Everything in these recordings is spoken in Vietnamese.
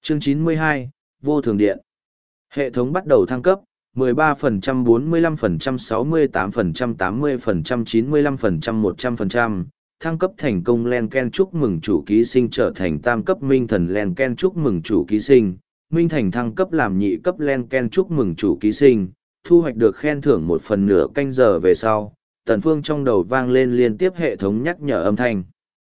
Chương 92, Vô Thường Điện. Hệ thống bắt đầu thăng cấp, 13%, 45%, 68%, 80%, 95%, 100%. Thăng cấp thành công. Len Ken chúc mừng chủ ký sinh trở thành tam cấp minh thần. Len Ken chúc mừng chủ ký sinh. Minh thành thăng cấp làm nhị cấp. Len Ken chúc mừng chủ ký sinh. Thu hoạch được khen thưởng 1/2 canh giờ về sau, Tần Phương trong đầu vang lên liên tiếp hệ thống nhắc nhở âm thanh.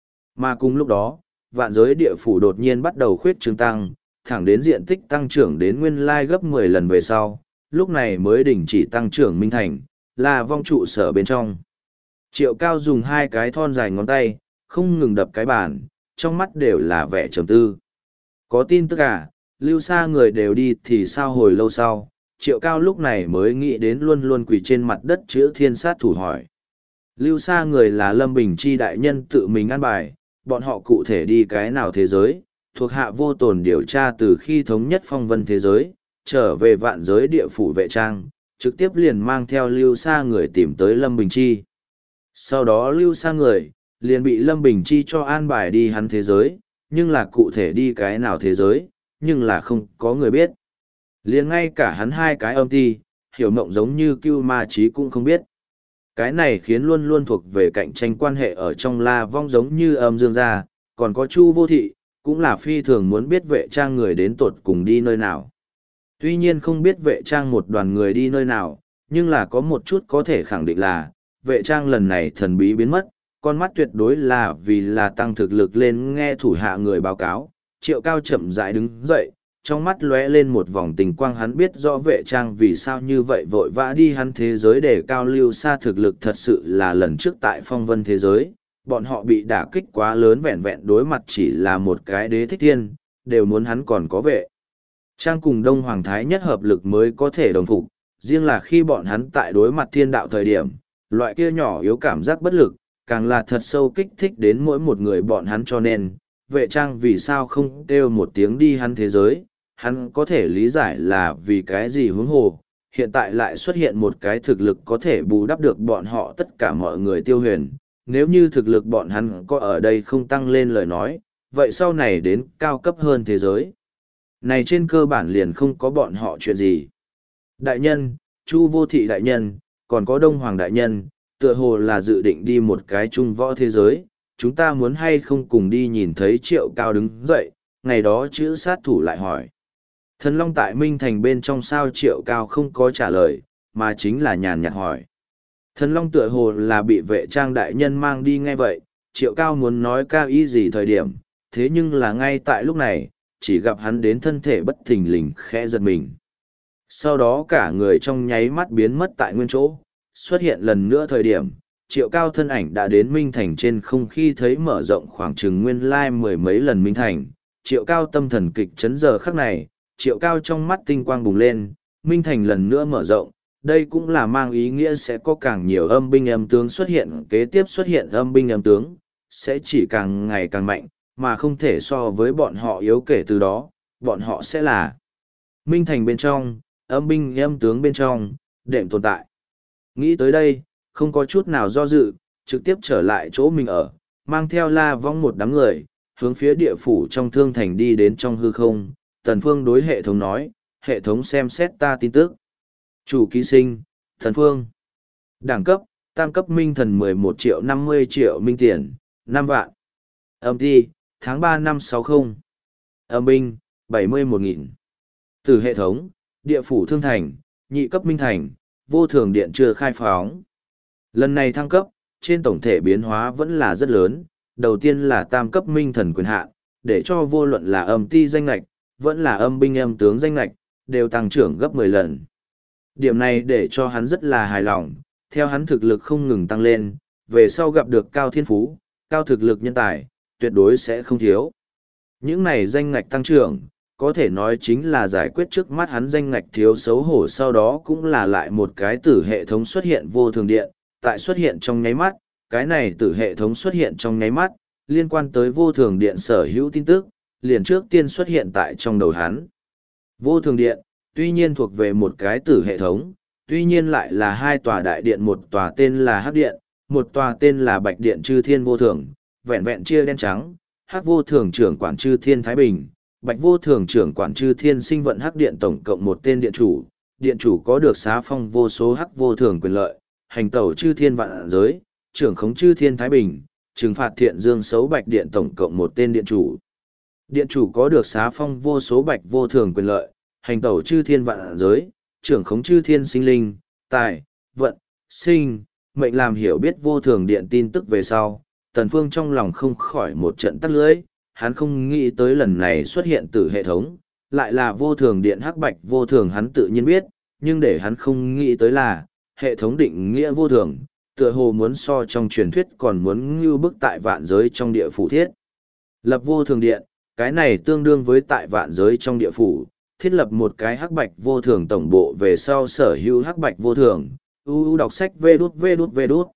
Mà cùng lúc đó, vạn giới địa phủ đột nhiên bắt đầu khuyết trương tăng, thẳng đến diện tích tăng trưởng đến nguyên lai gấp 10 lần về sau, lúc này mới đình chỉ tăng trưởng minh thành, là vong trụ sở bên trong. Triệu Cao dùng hai cái thon dài ngón tay, không ngừng đập cái bàn, trong mắt đều là vẻ trầm tư. Có tin tức à, lưu xa người đều đi thì sao? Hồi lâu sau, Triệu Cao lúc này mới nghĩ đến luôn luôn quỳ trên mặt đất chữa thiên sát thủ hỏi. Lưu xa người là Lâm Bình Chi đại nhân tự mình an bài, bọn họ cụ thể đi cái nào thế giới, thuộc hạ vô tồn điều tra từ khi thống nhất phong vân thế giới, trở về vạn giới địa phủ vệ trang, trực tiếp liền mang theo lưu xa người tìm tới Lâm Bình Chi. Sau đó lưu xa người, liền bị Lâm Bình Chi cho an bài đi hắn thế giới, nhưng là cụ thể đi cái nào thế giới, nhưng là không có người biết. Liền ngay cả hắn hai cái âm ti, hiểu mộng giống như Cưu Ma Chí cũng không biết. Cái này khiến luôn luôn thuộc về cạnh tranh quan hệ ở trong La Vong giống như Âm Dương gia, còn có Chu Vô Thị, cũng là phi thường muốn biết vệ trang người đến tột cùng đi nơi nào. Tuy nhiên không biết vệ trang một đoàn người đi nơi nào, nhưng là có một chút có thể khẳng định là, vệ trang lần này thần bí biến mất, con mắt tuyệt đối là vì là tăng thực lực lên. Nghe thủ hạ người báo cáo, Triệu Cao chậm rãi đứng dậy, trong mắt lóe lên một vòng tình quang. Hắn biết rõ vệ trang vì sao như vậy vội vã đi hắn thế giới để cao lưu xa thực lực. Thật sự là lần trước tại phong vân thế giới, bọn họ bị đả kích quá lớn, vẹn vẹn đối mặt chỉ là một cái đế thích thiên, đều muốn hắn còn có vệ trang cùng Đông Hoàng Thái nhất hợp lực mới có thể đồng phục. Riêng là khi bọn hắn tại đối mặt thiên đạo thời điểm, loại kia nhỏ yếu cảm giác bất lực, càng là thật sâu kích thích đến mỗi một người bọn hắn. Cho nên, vệ trang vì sao không kêu một tiếng đi hắn thế giới, hắn có thể lý giải là vì cái gì. Huống hồ, hiện tại lại xuất hiện một cái thực lực có thể bù đắp được bọn họ tất cả mọi người. Tiêu Huyền, nếu như thực lực bọn hắn có ở đây không tăng lên lời nói, vậy sau này đến cao cấp hơn thế giới này trên cơ bản liền không có bọn họ chuyện gì. Đại nhân, Chu Vô Thị đại nhân, còn có Đông Hoàng đại nhân, tựa hồ là dự định đi một cái trung võ thế giới, chúng ta muốn hay không cùng đi? Nhìn thấy Triệu Cao đứng dậy, ngày đó chữ sát thủ lại hỏi. Thần Long tại Minh Thành bên trong sao? Triệu Cao không có trả lời, mà chính là nhàn nhạt hỏi. Thần Long tựa hồ là bị vệ trang đại nhân mang đi. Nghe vậy, Triệu Cao muốn nói cao ý gì thời điểm, thế nhưng là ngay tại lúc này, chỉ gặp hắn đến thân thể bất thình lình khẽ giật mình. Sau đó cả người trong nháy mắt biến mất tại nguyên chỗ, xuất hiện lần nữa thời điểm, Triệu Cao thân ảnh đã đến Minh Thành trên không. Khi thấy mở rộng khoảng chừng nguyên lai mười mấy lần Minh Thành, Triệu Cao tâm thần kịch chấn. Giờ khắc này, Triệu Cao trong mắt tinh quang bùng lên, Minh Thành lần nữa mở rộng, đây cũng là mang ý nghĩa sẽ có càng nhiều âm binh âm tướng xuất hiện. Kế tiếp xuất hiện âm binh âm tướng, sẽ chỉ càng ngày càng mạnh, mà không thể so với bọn họ yếu. Kể từ đó, bọn họ sẽ là Minh Thành bên trong, âm binh âm tướng bên trong, đệm tồn tại. Nghĩ tới đây, không có chút nào do dự, trực tiếp trở lại chỗ mình ở, mang theo La Vong một đám người, hướng phía địa phủ trong Thương Thành đi đến. Trong hư không, Tần Phương đối hệ thống nói, hệ thống xem xét ta tin tức. Chủ ký sinh, Tần Phương. Đẳng cấp, tam cấp minh thần 11 triệu 50 triệu minh tiền, 5 vạn. Âm ti, tháng 3 năm 60. Âm binh, 71.000. Từ hệ thống, địa phủ Thương Thành, nhị cấp minh thành, vô thường điện chưa khai phóng. Lần này thăng cấp, trên tổng thể biến hóa vẫn là rất lớn. Đầu tiên là tam cấp minh thần quyền hạn, để cho vô luận là âm ti danh lạch, vẫn là âm binh âm tướng danh lạch, đều tăng trưởng gấp 10 lần. Điểm này để cho hắn rất là hài lòng, theo hắn thực lực không ngừng tăng lên, về sau gặp được cao thiên phú, cao thực lực nhân tài, tuyệt đối sẽ không thiếu. Những này danh ngạch tăng trưởng, có thể nói chính là giải quyết trước mắt hắn danh ngạch thiếu xấu hổ. Sau đó cũng là lại một cái tử hệ thống xuất hiện. Vô thường điện, tại xuất hiện trong nháy mắt, cái này tử hệ thống xuất hiện trong nháy mắt, liên quan tới vô thường điện sở hữu tin tức, liền trước tiên xuất hiện tại trong đầu hắn. Vô thường điện, tuy nhiên thuộc về một cái tử hệ thống, tuy nhiên lại là hai tòa đại điện, một tòa tên là Hắc Điện, một tòa tên là Bạch Điện. Chư Thiên vô thường, vẹn vẹn chia đen trắng, Hắc vô thường trưởng quản Chư Thiên Thái Bình, Bạch vô thường trưởng quản chư thiên sinh vận hắc điện tổng cộng một tên điện chủ có được xá phong vô số hắc vô thường quyền lợi, hành tẩu chư thiên vạn giới, trưởng khống chư thiên thái bình, trừng phạt thiện dương xấu bạch điện tổng cộng một tên điện chủ. Điện chủ có được xá phong vô số bạch vô thường quyền lợi, hành tẩu chư thiên vạn giới, trưởng khống chư thiên sinh linh, tài, vận, sinh, mệnh. Làm hiểu biết vô thường điện tin tức về sau, Tần Phương trong lòng không khỏi một trận tắc lưỡi, hắn không nghĩ tới lần này xuất hiện từ hệ thống, lại là vô thường điện hắc bạch vô thường hắn tự nhiên biết, nhưng để hắn không nghĩ tới là, hệ thống định nghĩa vô thường, tựa hồ muốn so trong truyền thuyết còn muốn ngưu bức tại vạn giới trong địa phủ thiết. Lập vô thường điện, cái này tương đương với tại vạn giới trong địa phủ, thiết lập một cái hắc bạch vô thường tổng bộ về sau sở hữu hắc bạch vô thường, đọc sách vê đút,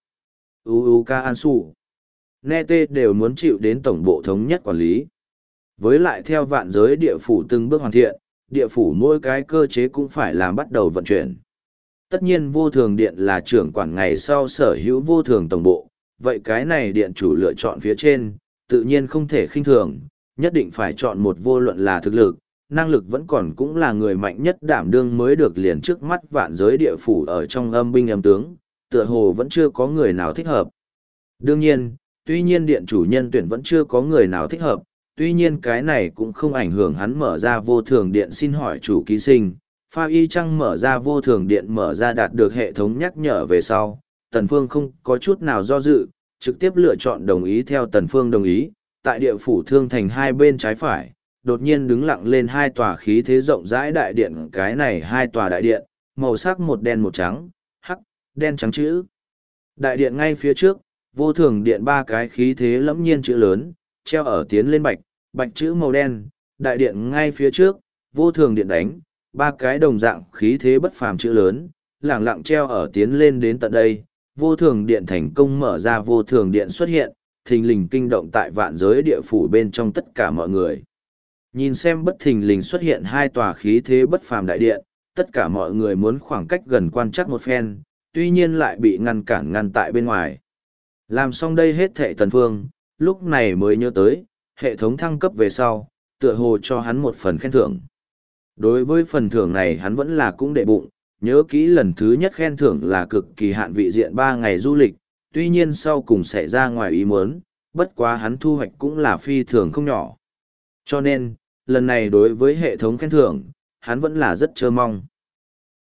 ca an su. Nghe tê đều muốn chịu đến tổng bộ thống nhất quản lý. Với lại theo vạn giới địa phủ từng bước hoàn thiện, địa phủ mỗi cái cơ chế cũng phải làm bắt đầu vận chuyển. Tất nhiên vô thường điện là trưởng quản ngày sau sở hữu vô thường tổng bộ, vậy cái này điện chủ lựa chọn phía trên, tự nhiên không thể khinh thường, nhất định phải chọn một vô luận là thực lực, năng lực vẫn còn cũng là người mạnh nhất đảm đương mới được liền trước mắt vạn giới địa phủ ở trong âm binh âm tướng, tựa hồ vẫn chưa có người nào thích hợp. Đương nhiên, tuy nhiên điện chủ nhân tuyển vẫn chưa có người nào thích hợp, tuy nhiên cái này cũng không ảnh hưởng hắn mở ra vô thường điện xin hỏi chủ ký sinh. Pha y chăng mở ra vô thường điện mở ra đạt được hệ thống nhắc nhở về sau, Tần Phương không có chút nào do dự, trực tiếp lựa chọn đồng ý theo Tần Phương đồng ý, tại địa phủ thương thành hai bên trái phải, đột nhiên đứng lặng lên hai tòa khí thế rộng rãi đại điện, cái này hai tòa đại điện, màu sắc một đen một trắng, hắc, đen trắng chữ. Đại điện ngay phía trước, vô thường điện ba cái khí thế lẫm nhiên chữ lớn, treo ở tiến lên bạch chữ màu đen, đại điện ngay phía trước, vô thường điện đánh, ba cái đồng dạng khí thế bất phàm chữ lớn, lẳng lặng treo ở tiến lên đến tận đây, vô thường điện thành công mở ra vô thường điện xuất hiện, thình lình kinh động tại vạn giới địa phủ bên trong tất cả mọi người. Nhìn xem bất thình lình xuất hiện hai tòa khí thế bất phàm đại điện, tất cả mọi người muốn khoảng cách gần quan trắc một phen, tuy nhiên lại bị ngăn tại bên ngoài. Làm xong đây hết thệ Tần Phương, lúc này mới nhớ tới, hệ thống thăng cấp về sau, tựa hồ cho hắn một phần khen thưởng. Đối với phần thưởng này hắn vẫn là cũng để bụng, nhớ kỹ lần thứ nhất khen thưởng là cực kỳ hạn vị diện 3 ngày du lịch, tuy nhiên sau cùng xảy ra ngoài ý muốn, bất quá hắn thu hoạch cũng là phi thường không nhỏ. Cho nên, lần này đối với hệ thống khen thưởng, hắn vẫn là rất chờ mong.